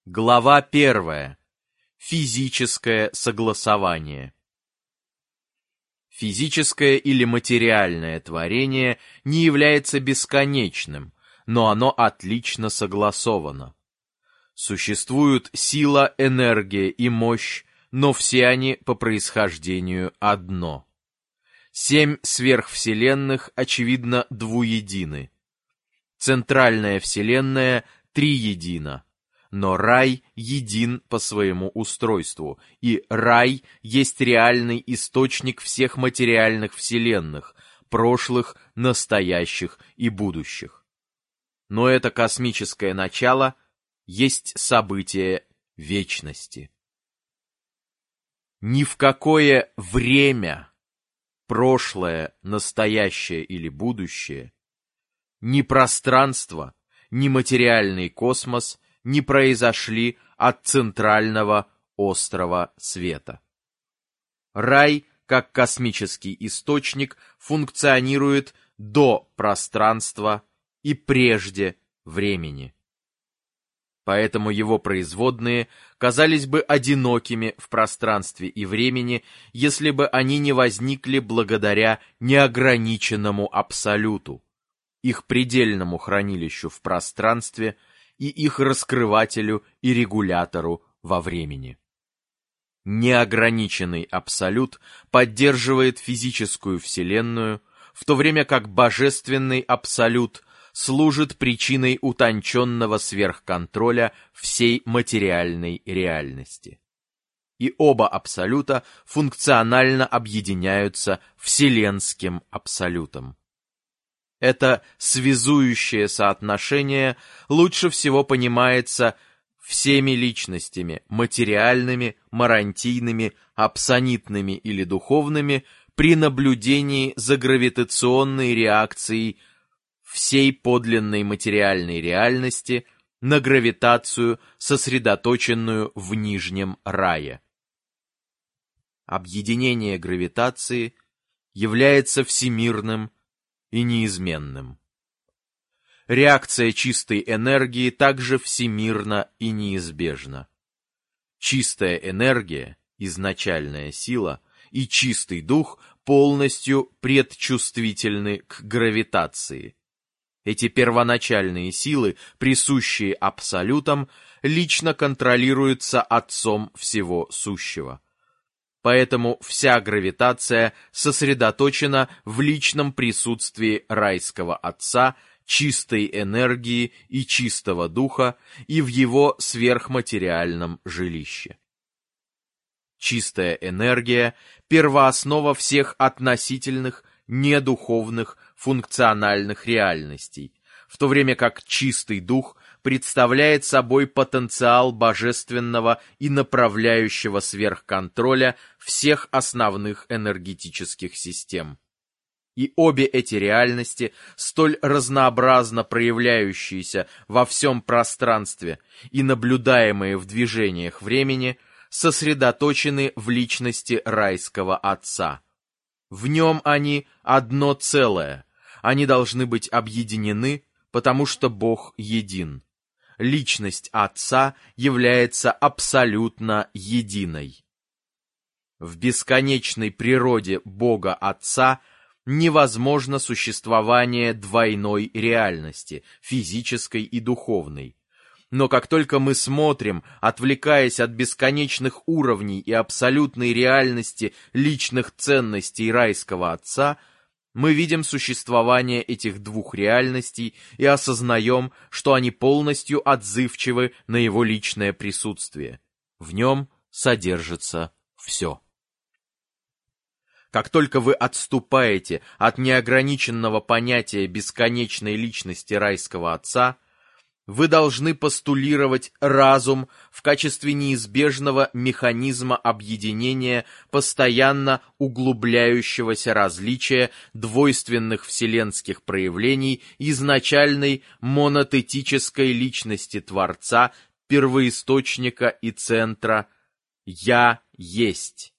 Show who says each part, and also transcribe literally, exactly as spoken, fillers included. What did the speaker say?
Speaker 1: Глава первая. Физическое согласование. Физическое или материальное творение не является бесконечным, но оно отлично согласовано. Существуют сила, энергия и мощь, но все они по происхождению одно. Семь сверхвселенных, очевидно, двуедины. Центральная вселенная триедина. Но рай един по своему устройству, и рай есть реальный источник всех материальных вселенных, прошлых, настоящих и будущих. Но это космическое начало есть событие вечности. Ни в какое время, прошлое, настоящее или будущее, ни пространство, ни материальный космос не произошли от центрального острова света. Рай, как космический источник, функционирует до пространства и прежде времени. Поэтому его производные казались бы одинокими в пространстве и времени, если бы они не возникли благодаря неограниченному абсолюту, их предельному хранилищу в пространстве и их раскрывателю и регулятору во времени. Неограниченный абсолют поддерживает физическую вселенную, в то время как божественный абсолют служит причиной утонченного сверхконтроля всей материальной реальности. И оба абсолюта функционально объединяются вселенским абсолютом. Это связующее соотношение лучше всего понимается всеми личностями, материальными, марантийными, апсонитными или духовными, при наблюдении за гравитационной реакцией всей подлинной материальной реальности на гравитацию, сосредоточенную в нижнем рае. Объединение гравитации является всемирным и неизменным. Реакция чистой энергии также всемирна и неизбежна. Чистая энергия, изначальная сила, и чистый дух полностью предчувствительны к гравитации. Эти первоначальные силы, присущие абсолютам, лично контролируются Отцом всего сущего. Поэтому вся гравитация сосредоточена в личном присутствии райского Отца, чистой энергии и чистого духа и в его сверхматериальном жилище. Чистая энергия – первооснова всех относительных, недуховных, функциональных реальностей, в то время как чистый дух представляет собой потенциал божественного и направляющего сверхконтроля всех основных энергетических систем. И обе эти реальности, столь разнообразно проявляющиеся во всем пространстве и наблюдаемые в движениях времени, сосредоточены в личности райского Отца. В нем они одно целое, они должны быть объединены, потому что Бог един. Личность Отца является абсолютно единой. В бесконечной природе Бога Отца невозможно существование двойной реальности, физической и духовной. Но как только мы смотрим, отвлекаясь от бесконечных уровней и абсолютной реальности личных ценностей райского Отца, мы видим существование этих двух реальностей и осознаем, что они полностью отзывчивы на его личное присутствие. В нем содержится все. Как только вы отступаете от неограниченного понятия бесконечной личности райского Отца, вы должны постулировать разум в качестве неизбежного механизма объединения постоянно углубляющегося различия двойственных вселенских проявлений изначальной монотетической личности Творца, первоисточника и центра «Я есть».